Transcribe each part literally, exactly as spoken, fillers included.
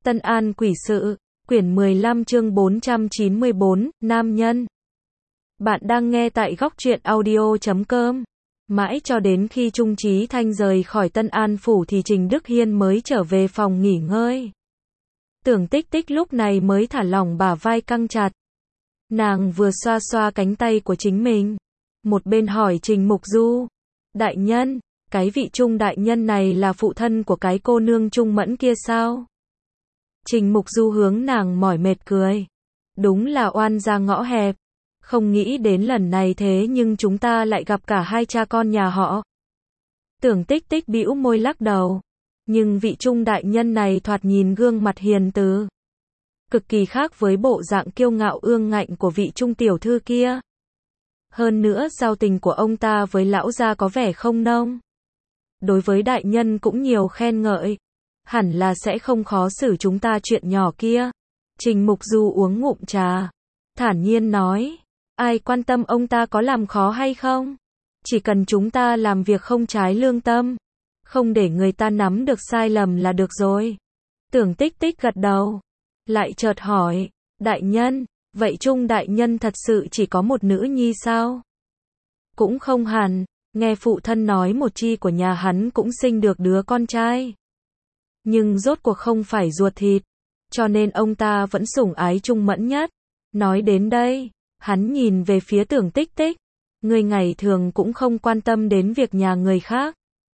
Tân An Quỷ Sự, quyển mười lăm chương bốn trăm chín mươi bốn, Nam Nhân. Bạn đang nghe tại góc truyện audio chấm com. Mãi cho đến khi Trung Chí Thanh rời khỏi Tân An Phủ thì Trình Đức Hiên mới trở về phòng nghỉ ngơi. Tưởng Tích Tích lúc này mới thả lỏng bả vai căng chặt. Nàng vừa xoa xoa cánh tay của chính mình. Một bên hỏi Trình Mục Du. Đại nhân, cái vị Trung đại nhân này là phụ thân của cái cô nương Trung Mẫn kia sao? Trình Mục Du hướng nàng mỏi mệt cười. Đúng là oan ra ngõ hẹp. Không nghĩ đến lần này thế nhưng chúng ta lại gặp cả hai cha con nhà họ. Tưởng Tích Tích bĩu môi lắc đầu. Nhưng vị Trung đại nhân này thoạt nhìn gương mặt hiền từ. Cực kỳ khác với bộ dạng kiêu ngạo ương ngạnh của vị Trung tiểu thư kia. Hơn nữa giao tình của ông ta với lão gia có vẻ không nông. Đối với đại nhân cũng nhiều khen ngợi. Hẳn là sẽ không khó xử chúng ta chuyện nhỏ kia. Trình Mục Du uống ngụm trà. Thản nhiên nói. Ai quan tâm ông ta có làm khó hay không? Chỉ cần chúng ta làm việc không trái lương tâm. Không để người ta nắm được sai lầm là được rồi. Tưởng Tích Tích gật đầu. Lại chợt hỏi. Đại nhân, vậy Trung đại nhân thật sự chỉ có một nữ nhi sao? Cũng không hẳn. Nghe phụ thân nói một chi của nhà hắn cũng sinh được đứa con trai. Nhưng rốt cuộc không phải ruột thịt. Cho nên ông ta vẫn sủng ái Trung Mẫn nhất. Nói đến đây, hắn nhìn về phía Tưởng Tích Tích. Người ngày thường cũng không quan tâm đến việc nhà người khác.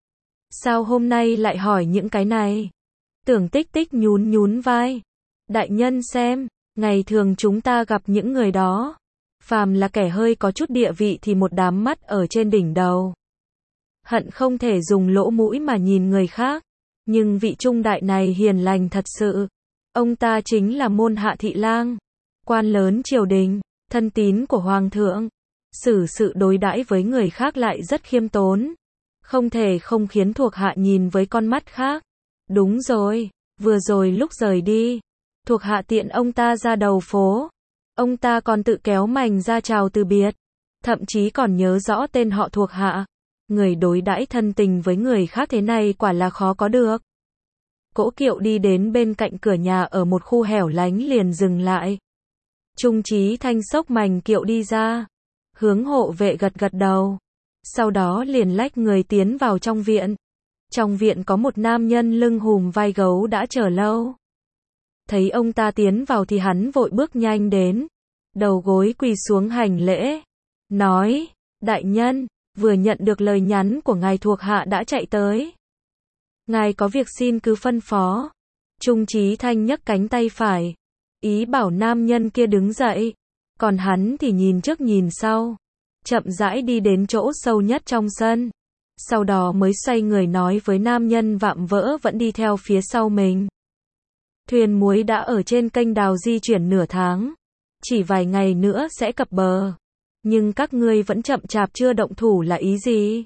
Sao hôm nay lại hỏi những cái này? Tưởng Tích Tích nhún nhún vai. Đại nhân xem, ngày thường chúng ta gặp những người đó. Phàm là kẻ hơi có chút địa vị thì một đám mắt ở trên đỉnh đầu. Hận không thể dùng lỗ mũi mà nhìn người khác. Nhưng vị Trung đại này hiền lành thật sự. Ông ta chính là môn hạ thị lang. Quan lớn triều đình, thân tín của hoàng thượng. Xử sự đối đãi với người khác lại rất khiêm tốn. Không thể không khiến thuộc hạ nhìn với con mắt khác. Đúng rồi, vừa rồi lúc rời đi. Thuộc hạ tiện ông ta ra đầu phố. Ông ta còn tự kéo mành ra chào từ biệt. Thậm chí còn nhớ rõ tên họ thuộc hạ. Người đối đãi thân tình với người khác thế này quả là khó có được. Cỗ kiệu đi đến bên cạnh cửa nhà ở một khu hẻo lánh liền dừng lại. Trung Chí Thanh xốc mành kiệu đi ra. Hướng hộ vệ gật gật đầu. Sau đó liền lách người tiến vào trong viện. Trong viện có một nam nhân lưng hùm vai gấu đã chờ lâu. Thấy ông ta tiến vào thì hắn vội bước nhanh đến. Đầu gối quỳ xuống hành lễ. Nói, đại nhân, vừa nhận được lời nhắn của ngài thuộc hạ đã chạy tới. Ngài có việc xin cứ phân phó. Trung Chí Thanh nhấc cánh tay phải. Ý bảo nam nhân kia đứng dậy. Còn hắn thì nhìn trước nhìn sau. Chậm rãi đi đến chỗ sâu nhất trong sân. Sau đó mới xoay người nói với nam nhân vạm vỡ vẫn đi theo phía sau mình. Thuyền muối đã ở trên kênh đào di chuyển nửa tháng. Chỉ vài ngày nữa sẽ cập bờ. Nhưng các ngươi vẫn chậm chạp chưa động thủ là ý gì?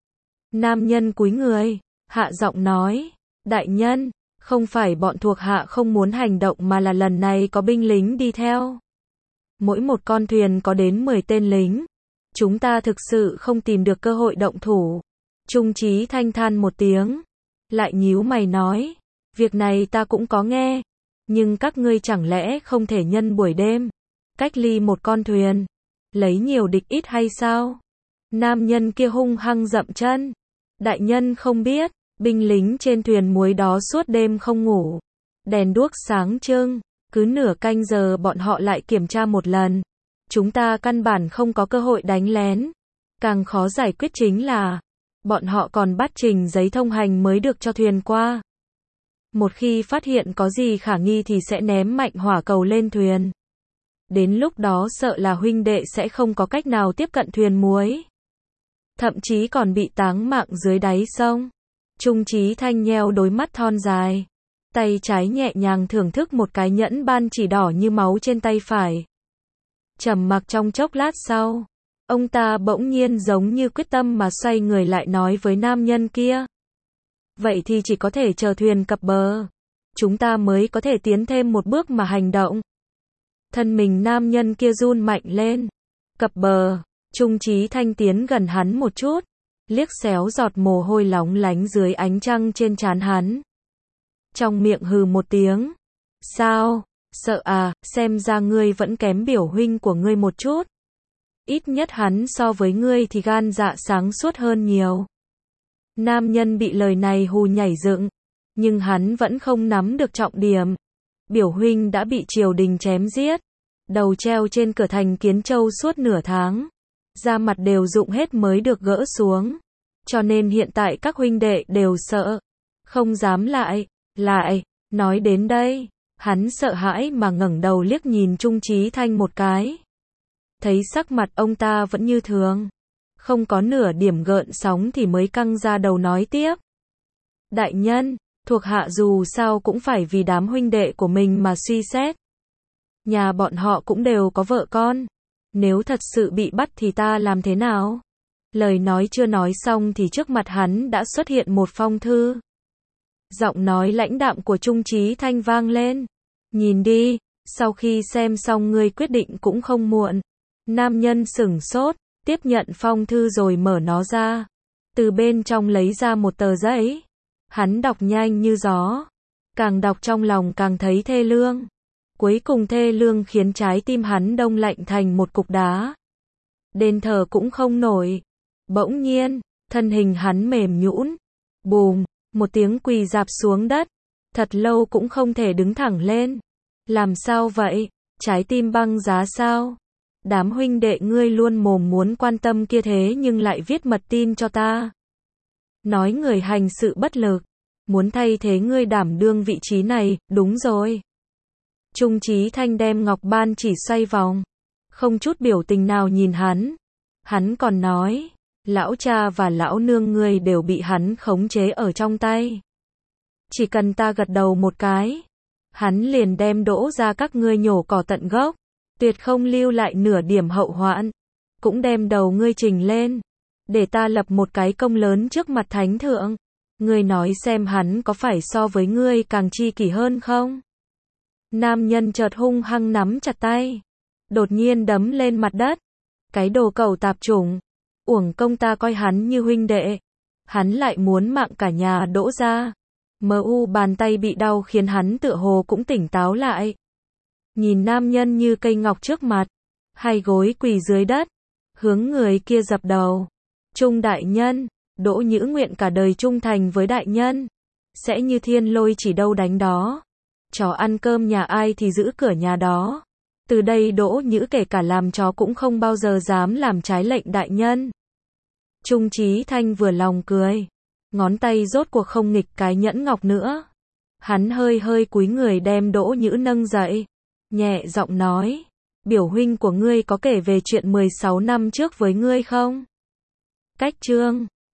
Nam nhân cúi người, hạ giọng nói. Đại nhân, không phải bọn thuộc hạ không muốn hành động mà là lần này có binh lính đi theo. Mỗi một con thuyền có đến mười tên lính. Chúng ta thực sự không tìm được cơ hội động thủ. Trung Chí Thanh than một tiếng. Lại nhíu mày nói. Việc này ta cũng có nghe. Nhưng các ngươi chẳng lẽ không thể nhân buổi đêm. Cách ly một con thuyền. Lấy nhiều địch ít hay sao? Nam nhân kia hung hăng dậm chân. Đại nhân không biết. Binh lính trên thuyền muối đó suốt đêm không ngủ. Đèn đuốc sáng trưng. Cứ nửa canh giờ bọn họ lại kiểm tra một lần. Chúng ta căn bản không có cơ hội đánh lén. Càng khó giải quyết chính là bọn họ còn bắt trình giấy thông hành mới được cho thuyền qua. Một khi phát hiện có gì khả nghi thì sẽ ném mạnh hỏa cầu lên thuyền. Đến lúc đó sợ là huynh đệ sẽ không có cách nào tiếp cận thuyền muối. Thậm chí còn bị táng mạng dưới đáy sông. Trung Chí Thanh nheo đôi mắt thon dài. Tay trái nhẹ nhàng thưởng thức một cái nhẫn ban chỉ đỏ như máu trên tay phải. Trầm mặc trong chốc lát sau. Ông ta bỗng nhiên giống như quyết tâm mà xoay người lại nói với nam nhân kia. Vậy thì chỉ có thể chờ thuyền cập bờ. Chúng ta mới có thể tiến thêm một bước mà hành động. Thân mình nam nhân kia run mạnh lên. Cập bờ. Trung Chí Thanh tiến gần hắn một chút. Liếc xéo giọt mồ hôi lóng lánh dưới ánh trăng trên trán hắn. Trong miệng hừ một tiếng. Sao? Sợ à, xem ra ngươi vẫn kém biểu huynh của ngươi một chút. Ít nhất hắn so với ngươi thì gan dạ sáng suốt hơn nhiều. Nam nhân bị lời này hù nhảy dựng, nhưng hắn vẫn không nắm được trọng điểm. Biểu huynh đã bị triều đình chém giết, đầu treo trên cửa thành Kiến Châu suốt nửa tháng, da mặt đều rụng hết mới được gỡ xuống. Cho nên hiện tại các huynh đệ đều sợ, không dám lại, lại, nói đến đây, hắn sợ hãi mà ngẩng đầu liếc nhìn Trung Chí Thanh một cái. Thấy sắc mặt ông ta vẫn như thường, không có nửa điểm gợn sóng thì mới căng ra đầu nói tiếp. Đại nhân, thuộc hạ dù sao cũng phải vì đám huynh đệ của mình mà suy xét. Nhà bọn họ cũng đều có vợ con, nếu thật sự bị bắt thì ta làm thế nào? Lời nói chưa nói xong thì trước mặt hắn đã xuất hiện một phong thư. Giọng nói lãnh đạm của Trung Chí Thanh vang lên. Nhìn đi, sau khi xem xong ngươi quyết định cũng không muộn. Nam nhân sửng sốt, tiếp nhận phong thư rồi mở nó ra. Từ bên trong lấy ra một tờ giấy. Hắn đọc nhanh như gió. Càng đọc trong lòng càng thấy thê lương. Cuối cùng thê lương khiến trái tim hắn đông lạnh thành một cục đá. Đến thở cũng không nổi. Bỗng nhiên, thân hình hắn mềm nhũn, bùm, một tiếng quỳ rạp xuống đất. Thật lâu cũng không thể đứng thẳng lên. Làm sao vậy? Trái tim băng giá sao? Đám huynh đệ ngươi luôn mồm muốn quan tâm kia thế nhưng lại viết mật tin cho ta. Nói người hành sự bất lực, muốn thay thế ngươi đảm đương vị trí này, đúng rồi. Trung Chí Thanh đem ngọc ban chỉ xoay vòng, không chút biểu tình nào nhìn hắn. Hắn còn nói, lão cha và lão nương ngươi đều bị hắn khống chế ở trong tay. Chỉ cần ta gật đầu một cái, hắn liền đem đỗ ra các ngươi nhổ cỏ tận gốc, tuyệt không lưu lại nửa điểm hậu hoạn, cũng đem đầu ngươi trình lên, để ta lập một cái công lớn trước mặt thánh thượng. Ngươi nói xem hắn có phải so với ngươi càng chi kỷ hơn không? Nam nhân chợt hung hăng nắm chặt tay, đột nhiên đấm lên mặt đất. Cái đồ cẩu tạp chủng, uổng công ta coi hắn như huynh đệ, hắn lại muốn mạng cả nhà đỗ ra. Mờ u bàn tay bị đau khiến hắn tựa hồ cũng tỉnh táo lại. Nhìn nam nhân như cây ngọc trước mặt, hai gối quỳ dưới đất, hướng người kia dập đầu. Trung đại nhân, Đỗ Nhữ nguyện cả đời trung thành với đại nhân, sẽ như thiên lôi chỉ đâu đánh đó. Chó ăn cơm nhà ai thì giữ cửa nhà đó. Từ đây Đỗ Nhữ kể cả làm chó cũng không bao giờ dám làm trái lệnh đại nhân. Trung Chí Thanh vừa lòng cười, ngón tay rốt cuộc không nghịch cái nhẫn ngọc nữa. Hắn hơi hơi cúi người đem Đỗ Nhữ nâng dậy, nhẹ giọng nói, biểu huynh của ngươi có kể về chuyện mười sáu năm trước với ngươi không? Cách chương